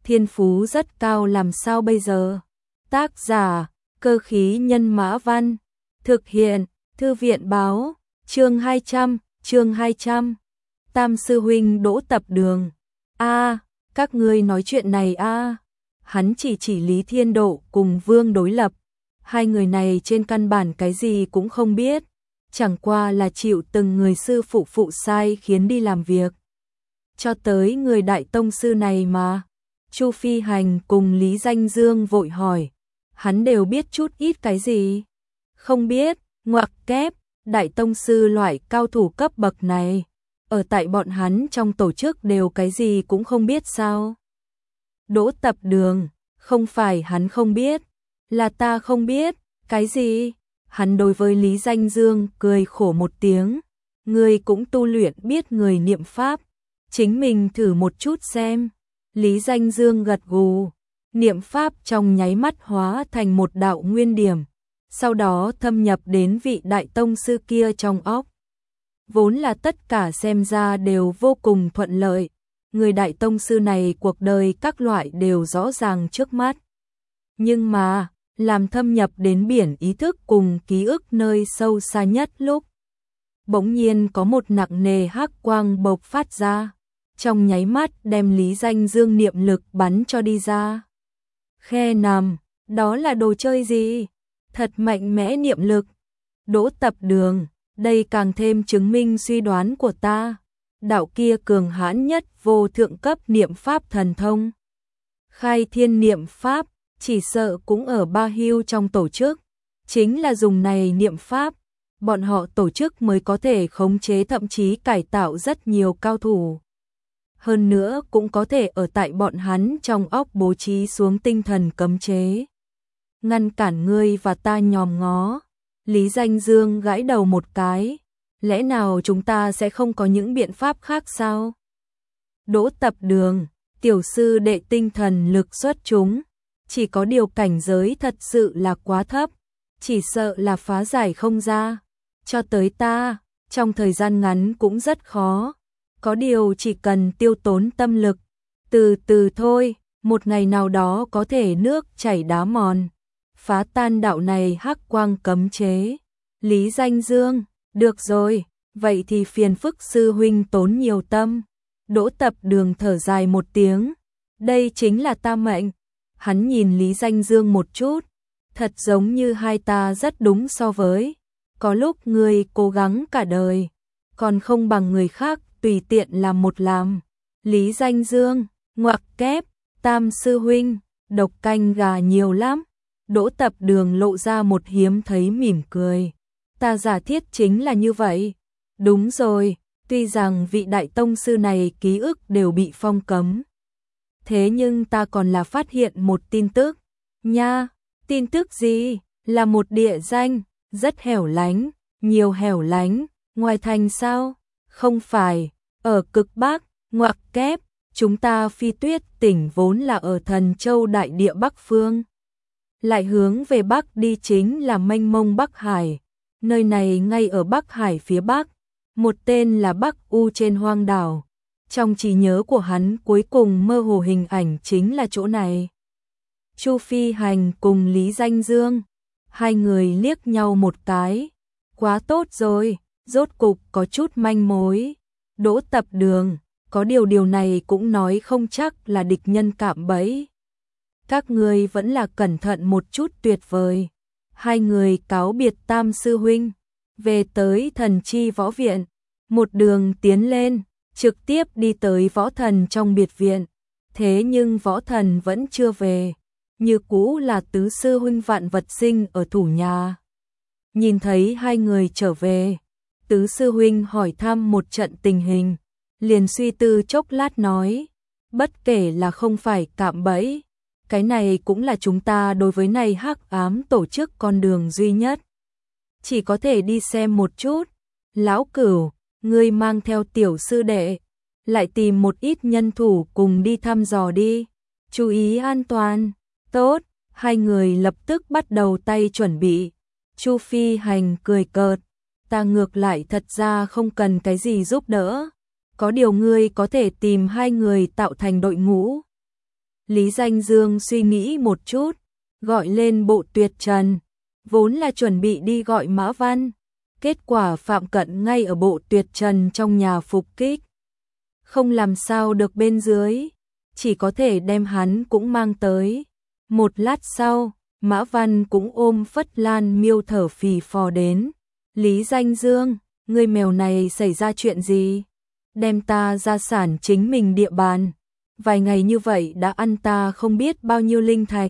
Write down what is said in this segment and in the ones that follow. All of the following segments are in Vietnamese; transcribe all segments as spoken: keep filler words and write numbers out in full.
thiên phú rất cao làm sao bây giờ? Tác giả, Cơ khí nhân mã văn, thực hiện, Thư viện báo, chương hai trăm, chương hai trăm. Tam sư huynh Đỗ Tập Đường. A, các ngươi nói chuyện này a. Hắn chỉ chỉ Lý Thiên Độ cùng Vương Đối Lập. Hai người này trên căn bản cái gì cũng không biết, chẳng qua là chịu từng người sư phụ phụ sai khiến đi làm việc. Cho tới người đại tông sư này mà. Chu Phi Hành cùng Lý Danh Dương vội hỏi, hắn đều biết chút ít cái gì? Không biết, ngoặc kép, đại tông sư loại cao thủ cấp bậc này, ở tại bọn hắn trong tổ chức đều cái gì cũng không biết sao? Đỗ Tập Đường, không phải hắn không biết, là ta không biết, cái gì? Hắn đối với Lý Danh Dương cười khổ một tiếng, người cũng tu luyện biết người niệm pháp, chính mình thử một chút xem. Lý Danh Dương gật gù, niệm pháp trong nháy mắt hóa thành một đạo nguyên điểm, sau đó thâm nhập đến vị đại tông sư kia trong óc. Vốn là tất cả xem ra đều vô cùng thuận lợi, người đại tông sư này cuộc đời các loại đều rõ ràng trước mắt. Nhưng mà, làm thâm nhập đến biển ý thức cùng ký ức nơi sâu xa nhất lúc, bỗng nhiên có một nặng nề hắc quang bộc phát ra, trong nháy mắt đem Lý Danh Dương niệm lực bắn cho đi ra. Khe nằm, đó là đồ chơi gì? Thật mạnh mẽ niệm lực. Đỗ Tập Đường, đây càng thêm chứng minh suy đoán của ta. Đạo kia cường hãn nhất vô thượng cấp niệm pháp thần thông. Khai thiên niệm pháp, chỉ sợ cũng ở Ba Hưu trong tổ chức. Chính là dùng này niệm pháp, bọn họ tổ chức mới có thể khống chế thậm chí cải tạo rất nhiều cao thủ. Hơn nữa cũng có thể ở tại bọn hắn trong óc bố trí xuống tinh thần cấm chế. Ngăn cản ngươi và ta nhòm ngó. Lý Danh Dương gãi đầu một cái. Lẽ nào chúng ta sẽ không có những biện pháp khác sao? Đỗ Tập Đường, tiểu sư đệ tinh thần lực xuất chúng. Chỉ có điều cảnh giới thật sự là quá thấp. Chỉ sợ là phá giải không ra. Cho tới ta, trong thời gian ngắn cũng rất khó. Có điều chỉ cần tiêu tốn tâm lực, từ từ thôi, một ngày nào đó có thể nước chảy đá mòn, phá tan đạo này hắc quang cấm chế. Lý Danh Dương, được rồi, vậy thì phiền phức sư huynh tốn nhiều tâm. Đỗ Tập Đường thở dài một tiếng, đây chính là ta mệnh. Hắn nhìn Lý Danh Dương một chút, thật giống như hai ta rất đúng so với. Có lúc người cố gắng cả đời, còn không bằng người khác tùy tiện làm một làm. Lý Danh Dương, ngoặc kép, Tam sư huynh, độc canh gà nhiều lắm. Đỗ Tập Đường lộ ra một hiếm thấy mỉm cười. Ta giả thiết chính là như vậy. Đúng rồi, tuy rằng vị đại tông sư này ký ức đều bị phong cấm. Thế nhưng ta còn là phát hiện một tin tức. Nha, tin tức gì? Là một địa danh, rất hẻo lánh, nhiều hẻo lánh, ngoài thành sao? Không phải, ở cực Bắc, ngoặc kép, chúng ta Phi Tuyết tỉnh vốn là ở Thần Châu đại địa Bắc phương. Lại hướng về Bắc đi chính là mênh mông Bắc Hải, nơi này ngay ở Bắc Hải phía Bắc, một tên là Bắc U trên hoang đảo. Trong trí nhớ của hắn cuối cùng mơ hồ hình ảnh chính là chỗ này. Chu Phi Hành cùng Lý Danh Dương, hai người liếc nhau một cái, quá tốt rồi. Rốt cục có chút manh mối. Đỗ Tập Đường, có điều điều này cũng nói không chắc là địch nhân cạm bẫy. Các người vẫn là cẩn thận một chút tuyệt vời. Hai người cáo biệt Tam sư huynh, về tới Thần Chi võ viện, một đường tiến lên, trực tiếp đi tới võ thần trong biệt viện. Thế nhưng võ thần vẫn chưa về, như cũ là tứ sư huynh Vạn Vật Sinh ở thủ nhà. Nhìn thấy hai người trở về, tứ sư huynh hỏi thăm một trận tình hình, liền suy tư chốc lát nói, bất kể là không phải cạm bẫy, cái này cũng là chúng ta đối với này hắc ám tổ chức con đường duy nhất. Chỉ có thể đi xem một chút. Lão Cửu, ngươi mang theo tiểu sư đệ, lại tìm một ít nhân thủ cùng đi thăm dò đi, chú ý an toàn. Tốt, hai người lập tức bắt đầu tay chuẩn bị. Chu Phi Hành cười cợt, ta ngược lại thật ra không cần cái gì giúp đỡ, có điều ngươi có thể tìm hai người tạo thành đội ngũ. Lý Danh Dương suy nghĩ một chút, gọi lên Bộ Tuyệt Trần, vốn là chuẩn bị đi gọi Mã Văn. Kết quả Phạm Cận ngay ở Bộ Tuyệt Trần trong nhà phục kích. Không làm sao được bên dưới, chỉ có thể đem hắn cũng mang tới. Một lát sau, Mã Văn cũng ôm Phất Lan Miêu thở phì phò đến. Lý Danh Dương, ngươi mèo này xảy ra chuyện gì? Đem ta ra sản chính mình địa bàn. Vài ngày như vậy đã ăn ta không biết bao nhiêu linh thạch.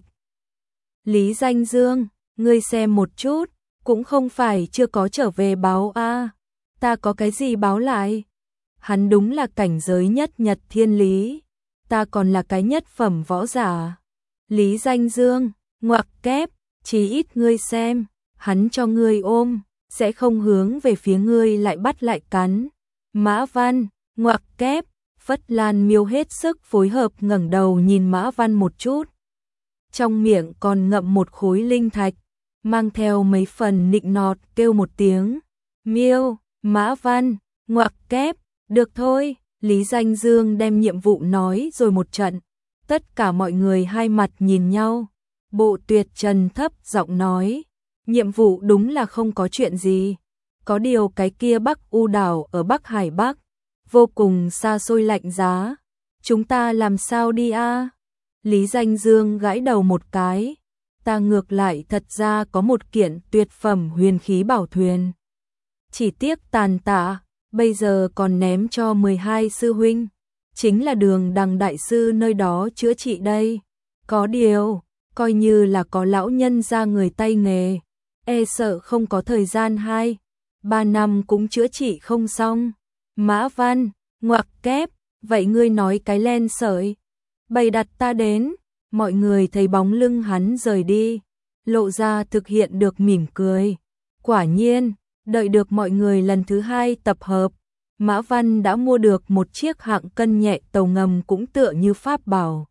Lý Danh Dương, ngươi xem một chút, cũng không phải chưa có trở về báo a. À. Ta có cái gì báo lại? Hắn đúng là cảnh giới nhất nhật thiên lý. Ta còn là cái nhất phẩm võ giả. Lý Danh Dương, ngoặc kép, chí ít ngươi xem, hắn cho ngươi ôm, sẽ không hướng về phía ngươi lại bắt lại cắn. Mã Văn, ngoặc kép, Phất Lan Miêu hết sức phối hợp ngẩng đầu nhìn Mã Văn một chút. Trong miệng còn ngậm một khối linh thạch, mang theo mấy phần nịnh nọt kêu một tiếng. Miêu, Mã Văn, ngoặc kép, được thôi. Lý Danh Dương đem nhiệm vụ nói rồi một trận. Tất cả mọi người hai mặt nhìn nhau. Bộ Tuyệt Trần thấp giọng nói, nhiệm vụ đúng là không có chuyện gì. Có điều cái kia Bắc U đảo ở Bắc Hải Bắc, vô cùng xa xôi lạnh giá. Chúng ta làm sao đi a? À? Lý Danh Dương gãi đầu một cái. Ta ngược lại thật ra có một kiện tuyệt phẩm huyền khí bảo thuyền. Chỉ tiếc tàn tạ, bây giờ còn ném cho mười hai sư huynh. Chính là Đường Đằng đại sư nơi đó chữa trị đây. Có điều, coi như là có lão nhân ra người tay nghề, e sợ không có thời gian hai, ba năm cũng chữa trị không xong. Mã Văn, ngoặc kép, vậy ngươi nói cái len sợi. Bày đặt ta đến, mọi người thấy bóng lưng hắn rời đi, lộ ra thực hiện được mỉm cười. Quả nhiên, đợi được mọi người lần thứ hai tập hợp, Mã Văn đã mua được một chiếc hạng cân nhẹ tàu ngầm cũng tựa như pháp bảo.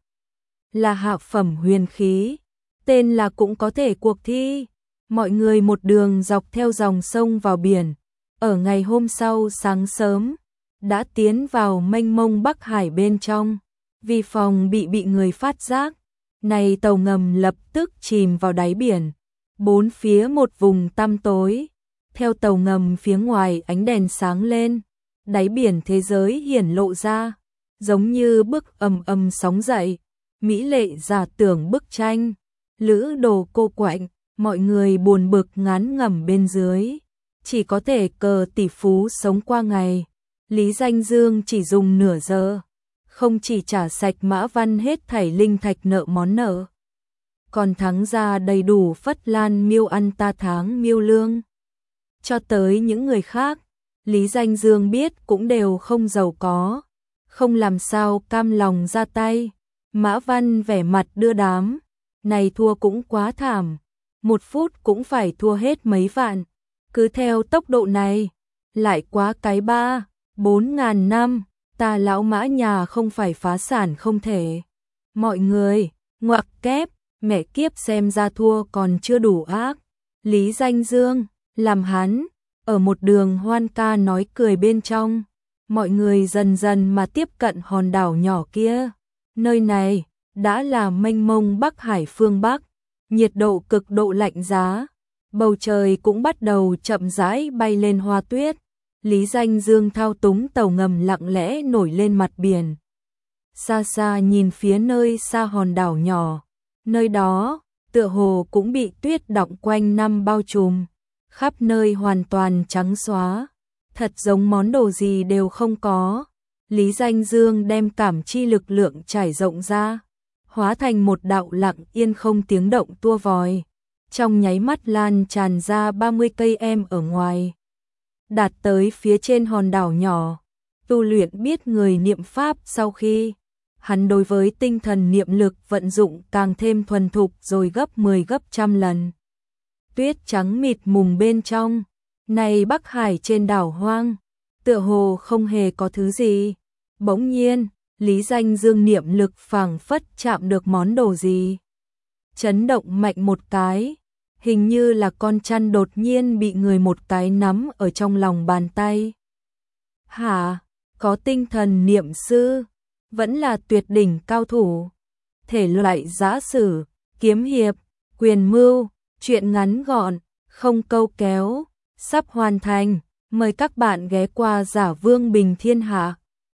Là hạ phẩm huyền khí, tên là cũng có thể cuộc thi. Mọi người một đường dọc theo dòng sông vào biển. Ở ngày hôm sau sáng sớm, đã tiến vào mênh mông Bắc Hải bên trong. Vì phòng bị bị người phát giác, này tàu ngầm lập tức chìm vào đáy biển. Bốn phía một vùng tăm tối, theo tàu ngầm phía ngoài ánh đèn sáng lên, đáy biển thế giới hiển lộ ra, giống như bức ầm ầm sóng dậy, mỹ lệ giả tưởng bức tranh. Lữ Đồ cô quạnh, mọi người buồn bực ngán ngẩm bên dưới, chỉ có thể cờ tỷ phú sống qua ngày. Lý Danh Dương chỉ dùng nửa giờ, không chỉ trả sạch Mã Văn hết thảy linh thạch nợ món nợ, còn thắng ra đầy đủ Phất Lan Miêu ăn ta tháng miêu lương. Cho tới những người khác, Lý Danh Dương biết cũng đều không giàu có, không làm sao cam lòng ra tay. Mã Văn vẻ mặt đưa đám, này thua cũng quá thảm, một phút cũng phải thua hết mấy vạn, cứ theo tốc độ này, lại quá cái ba, bốn ngàn năm, ta lão Mã nhà không phải phá sản không thể. Mọi người, ngoặc kép, mẹ kiếp xem ra thua còn chưa đủ ác. Lý Danh Dương, làm hắn, ở một đường hoan ca nói cười bên trong, mọi người dần dần mà tiếp cận hòn đảo nhỏ kia. Nơi này, đã là mênh mông Bắc Hải phương Bắc, nhiệt độ cực độ lạnh giá, bầu trời cũng bắt đầu chậm rãi bay lên hoa tuyết. Lý Danh Dương thao túng tàu ngầm lặng lẽ nổi lên mặt biển. Xa xa nhìn phía nơi xa hòn đảo nhỏ, nơi đó, tựa hồ cũng bị tuyết đọng quanh năm bao trùm, khắp nơi hoàn toàn trắng xóa, thật giống món đồ gì đều không có. Lý Danh Dương đem cảm chi lực lượng trải rộng ra, hóa thành một đạo lặng yên không tiếng động tua vòi, trong nháy mắt lan tràn ra ba mươi cây em ở ngoài, đạt tới phía trên hòn đảo nhỏ. Tu luyện biết người niệm pháp sau khi, hắn đối với tinh thần niệm lực vận dụng càng thêm thuần thục rồi gấp mười gấp trăm lần. Tuyết trắng mịt mùng bên trong, này Bắc Hải trên đảo hoang, tựa hồ không hề có thứ gì. Bỗng nhiên, Lý Danh Dương niệm lực phảng phất chạm được món đồ gì. Chấn động mạnh một cái, hình như là con chăn đột nhiên bị người một cái nắm ở trong lòng bàn tay. Hả, có tinh thần niệm sư, vẫn là tuyệt đỉnh cao thủ. thể loại giã sử, kiếm hiệp, quyền mưu, truyện ngắn gọn, không câu kéo, sắp hoàn thành. Mời các bạn ghé qua Giả Vương Bình Thiên Hạ.